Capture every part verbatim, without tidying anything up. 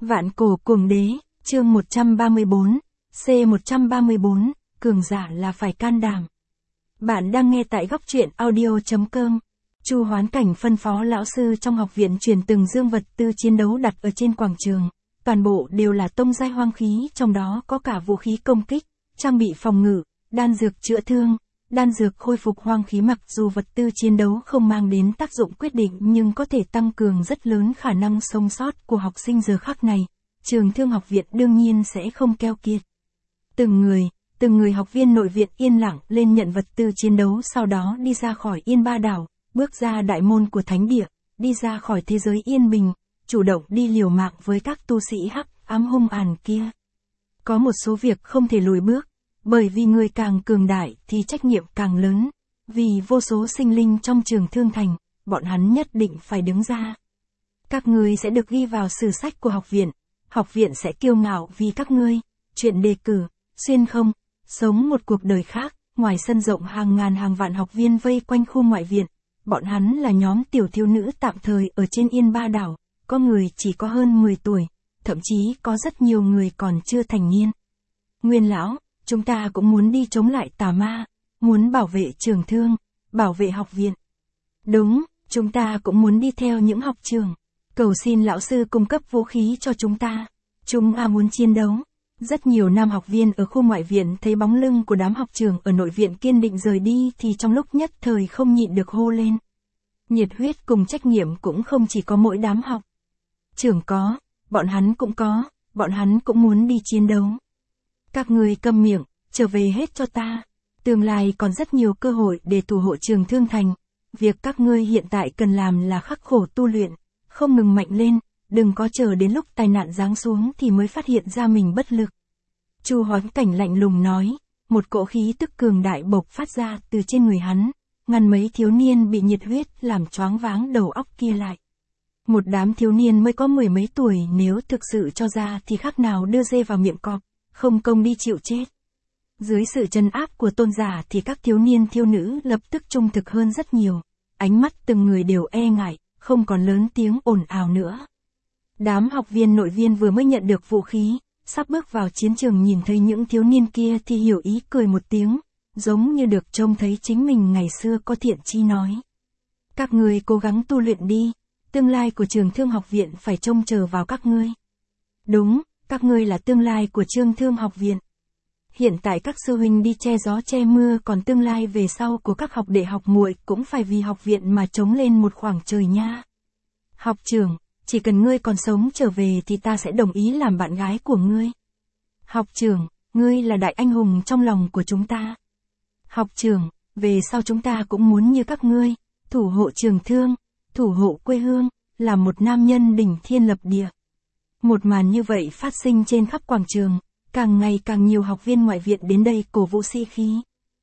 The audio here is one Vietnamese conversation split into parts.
Vạn cổ cuồng đế, chương một trăm ba mươi bốn, C một trăm ba mươi bốn, cường giả là phải can đảm. Bạn đang nghe tại góc truyện audio chấm com. Chu Hoán Cảnh phân phó lão sư trong học viện truyền từng dương vật tư chiến đấu đặt ở trên quảng trường. Toàn bộ đều là tông giai hoang khí, trong đó có cả vũ khí công kích, trang bị phòng ngự, đan dược chữa thương, đan dược khôi phục hoang khí. Mặc dù vật tư chiến đấu không mang đến tác dụng quyết định nhưng có thể tăng cường rất lớn khả năng sống sót của học sinh giờ khắc này. Trường Thương học viện đương nhiên sẽ không keo kiệt. Từng người, từng người học viên nội viện yên lặng lên nhận vật tư chiến đấu, sau đó đi ra khỏi Yên Ba đảo, bước ra đại môn của thánh địa, đi ra khỏi thế giới yên bình, chủ động đi liều mạng với các tu sĩ hắc ám hung àn kia. Có một số việc không thể lùi bước, bởi vì người càng cường đại thì trách nhiệm càng lớn, vì vô số sinh linh trong Trường Thương thành, bọn hắn nhất định phải đứng ra. Các ngươi sẽ được ghi vào sử sách của học viện, học viện sẽ kiêu ngạo vì các ngươi. Chuyện đề cử, xuyên không, sống một cuộc đời khác. Ngoài sân rộng hàng ngàn hàng vạn học viên vây quanh khu ngoại viện, bọn hắn là nhóm tiểu thiếu nữ tạm thời ở trên Yên Ba đảo, có người chỉ có hơn mười tuổi, thậm chí có rất nhiều người còn chưa thành niên. Nguyên lão, chúng ta cũng muốn đi chống lại tà ma, muốn bảo vệ Trường Thương, bảo vệ học viện. Đúng, chúng ta cũng muốn đi theo những học trường, cầu xin lão sư cung cấp vũ khí cho chúng ta. Chúng ta muốn chiến đấu. Rất nhiều nam học viên ở khu ngoại viện thấy bóng lưng của đám học trường ở nội viện kiên định rời đi thì trong lúc nhất thời không nhịn được hô lên. Nhiệt huyết cùng trách nhiệm cũng không chỉ có mỗi đám học trưởng có, bọn hắn cũng có, bọn hắn cũng muốn đi chiến đấu. Các ngươi câm miệng, trở về hết cho ta. Tương lai còn rất nhiều cơ hội để thủ hộ Trường Thương thành. Việc các ngươi hiện tại cần làm là khắc khổ tu luyện, không ngừng mạnh lên, đừng có chờ đến lúc tai nạn giáng xuống thì mới phát hiện ra mình bất lực. Chu Hoán Cảnh lạnh lùng nói, một cỗ khí tức cường đại bộc phát ra từ trên người hắn, ngăn mấy thiếu niên bị nhiệt huyết làm choáng váng đầu óc kia lại. Một đám thiếu niên mới có mười mấy tuổi, nếu thực sự cho ra thì khác nào đưa dê vào miệng cọp, không công đi chịu chết. Dưới sự trấn áp của tôn giả thì các thiếu niên thiếu nữ lập tức trung thực hơn rất nhiều, ánh mắt từng người đều e ngại, không còn lớn tiếng ồn ào nữa. Đám học viên nội viên vừa mới nhận được vũ khí, sắp bước vào chiến trường nhìn thấy những thiếu niên kia thì hiểu ý cười một tiếng, giống như được trông thấy chính mình ngày xưa có thiện chi nói. Các ngươi cố gắng tu luyện đi, tương lai của Trường Thương học viện phải trông chờ vào các ngươi. Đúng, các ngươi là tương lai của Trường Thương học viện. Hiện tại các sư huynh đi che gió che mưa, còn tương lai về sau của các học đệ học muội cũng phải vì học viện mà chống lên một khoảng trời nha. Học trưởng, chỉ cần ngươi còn sống trở về thì ta sẽ đồng ý làm bạn gái của ngươi. Học trưởng, ngươi là đại anh hùng trong lòng của chúng ta. Học trưởng, về sau chúng ta cũng muốn như các ngươi, thủ hộ Trường Thương, thủ hộ quê hương, là một nam nhân đỉnh thiên lập địa. Một màn như vậy phát sinh trên khắp quảng trường, càng ngày càng nhiều học viên ngoại viện đến đây cổ vũ sĩ khí.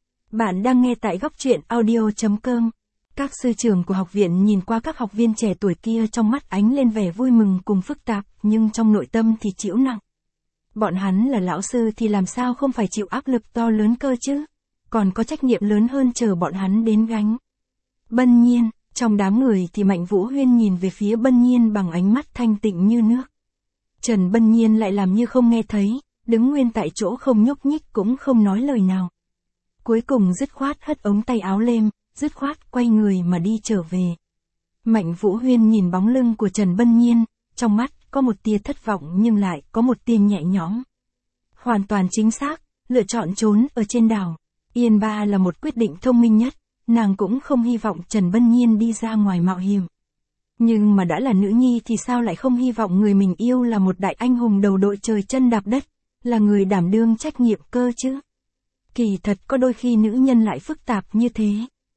Bạn đang nghe tại góc truyện audio chấm com. Các sư trưởng của học viện nhìn qua các học viên trẻ tuổi kia, trong mắt ánh lên vẻ vui mừng cùng phức tạp, nhưng trong nội tâm thì chịu nặng. Bọn hắn là lão sư thì làm sao không phải chịu áp lực to lớn cơ chứ, còn có trách nhiệm lớn hơn chờ bọn hắn đến gánh. Bân Nhiên, trong đám người thì Mạnh Vũ Huyên nhìn về phía Bân Nhiên bằng ánh mắt thanh tịnh như nước. Trần Bân Nhiên lại làm như không nghe thấy, đứng nguyên tại chỗ không nhúc nhích cũng không nói lời nào. Cuối cùng dứt khoát hất ống tay áo lên, dứt khoát quay người mà đi trở về. Mạnh Vũ Huyên nhìn bóng lưng của Trần Bân Nhiên, trong mắt có một tia thất vọng nhưng lại có một tia nhẹ nhõm. Hoàn toàn chính xác, lựa chọn trốn ở trên đảo Yên Ba là một quyết định thông minh nhất, nàng cũng không hy vọng Trần Bân Nhiên đi ra ngoài mạo hiểm. Nhưng mà đã là nữ nhi thì sao lại không hy vọng người mình yêu là một đại anh hùng đầu đội trời chân đạp đất, là người đảm đương trách nhiệm cơ chứ. Kỳ thật có đôi khi nữ nhân lại phức tạp như thế.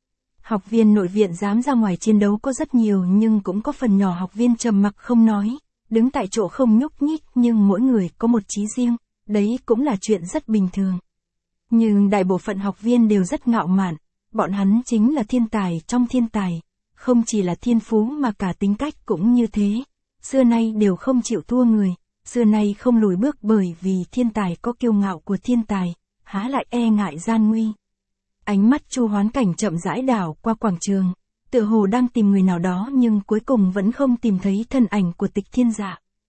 Học viên nội viện dám ra ngoài chiến đấu có rất nhiều, nhưng cũng có phần nhỏ học viên trầm mặc không nói, đứng tại chỗ không nhúc nhích, nhưng mỗi người có một chí riêng, đấy cũng là chuyện rất bình thường. Nhưng đại bộ phận học viên đều rất ngạo mạn, bọn hắn chính là thiên tài trong thiên tài, không chỉ là thiên phú mà cả tính cách cũng như thế. Xưa nay đều không chịu thua người, xưa nay không lùi bước, bởi vì thiên tài có kiêu ngạo của thiên tài, há lại e ngại gian nguy. Ánh mắt Chu Hoán Cảnh chậm rãi đảo qua quảng trường, tựa hồ đang tìm người nào đó nhưng cuối cùng vẫn không tìm thấy thân ảnh của Tịch Thiên Dạ.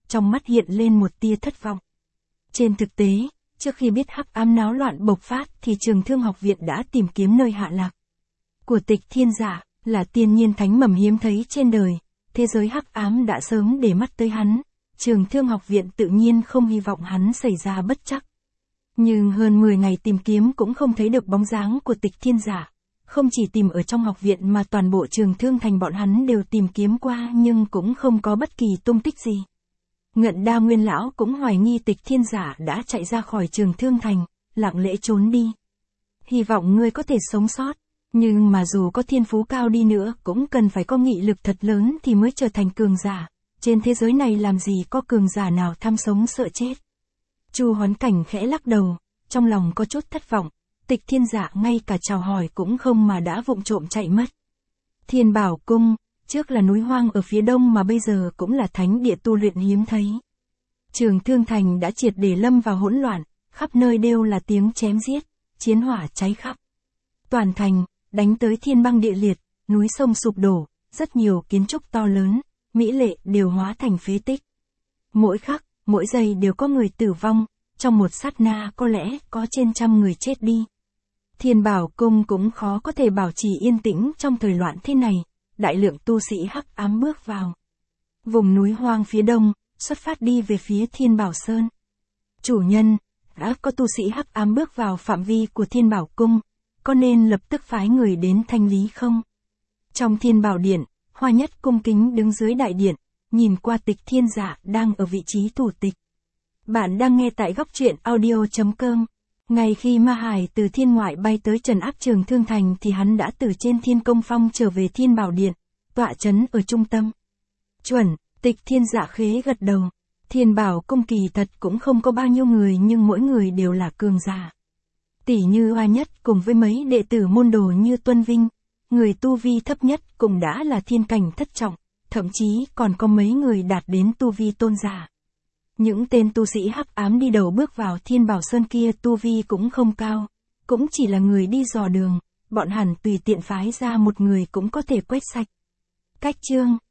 trong mắt hiện lên một tia thất vọng. Trên thực tế, trước khi biết hắc ám náo loạn bộc phát thì Trường Thương học viện đã tìm kiếm nơi hạ lạc của Tịch Thiên Giả, là tiên nhiên thánh mầm hiếm thấy trên đời, thế giới hắc ám đã sớm để mắt tới hắn, Trường Thương học viện tự nhiên không hy vọng hắn xảy ra bất trắc. Nhưng hơn mười ngày tìm kiếm cũng không thấy được bóng dáng của Tịch Thiên Giả, không chỉ tìm ở trong học viện mà toàn bộ Trường Thương thành bọn hắn đều tìm kiếm qua nhưng cũng không có bất kỳ tung tích gì. Ngận Đa Nguyên lão cũng hoài nghi Tịch Thiên Giả đã chạy ra khỏi Trường Thương thành, lặng lẽ trốn đi. Hy vọng ngươi có thể sống sót, nhưng mà dù có thiên phú cao đi nữa cũng cần phải có nghị lực thật lớn thì mới trở thành cường giả. Trên thế giới này làm gì có cường giả nào tham sống sợ chết. Chu Hoán Cảnh khẽ lắc đầu, trong lòng có chút thất vọng, Tịch Thiên Giả ngay cả chào hỏi cũng không mà đã vụng trộm chạy mất. Thiên Bảo Cung, trước là núi hoang ở phía đông mà bây giờ cũng là thánh địa tu luyện hiếm thấy. Trường Thương thành đã triệt để lâm vào hỗn loạn, khắp nơi đều là tiếng chém giết, chiến hỏa cháy khắp. Toàn thành, đánh tới thiên băng địa liệt, núi sông sụp đổ, rất nhiều kiến trúc to lớn, mỹ lệ đều hóa thành phế tích. Mỗi khắc, mỗi giây đều có người tử vong, trong một sát na có lẽ có trên trăm người chết đi. Thiên Bảo Cung cũng khó có thể bảo trì yên tĩnh trong thời loạn thế này, đại lượng tu sĩ hắc ám bước vào vùng núi hoang phía đông, xuất phát đi về phía Thiên Bảo Sơn. Chủ nhân, đã có tu sĩ hắc ám bước vào phạm vi của Thiên Bảo Cung, có nên lập tức phái người đến thanh lý không? Trong Thiên Bảo Điện, Hoa Nhất cung kính đứng dưới đại điện, nhìn qua Tịch Thiên Giả đang ở vị trí thủ tịch. Bạn đang nghe tại góc truyện audio chấm com. Ngay khi Ma Hải từ thiên ngoại bay tới trấn áp Trường Thương thành thì hắn đã từ trên Thiên Công Phong trở về Thiên Bảo Điện, tọa trấn ở trung tâm. Chuẩn, Tịch Thiên Giả khế gật đầu. Thiên Bảo Cung kỳ thật cũng không có bao nhiêu người nhưng mỗi người đều là cường giả. Tỷ như Hoa Nhất cùng với mấy đệ tử môn đồ như Tuân Vinh, người tu vi thấp nhất cũng đã là thiên cảnh thất trọng, thậm chí còn có mấy người đạt đến tu vi tôn giả. Những tên tu sĩ hắc ám đi đầu bước vào Thiên Bảo Sơn kia tu vi cũng không cao, cũng chỉ là người đi dò đường, bọn hẳn tùy tiện phái ra một người cũng có thể quét sạch. Cách chương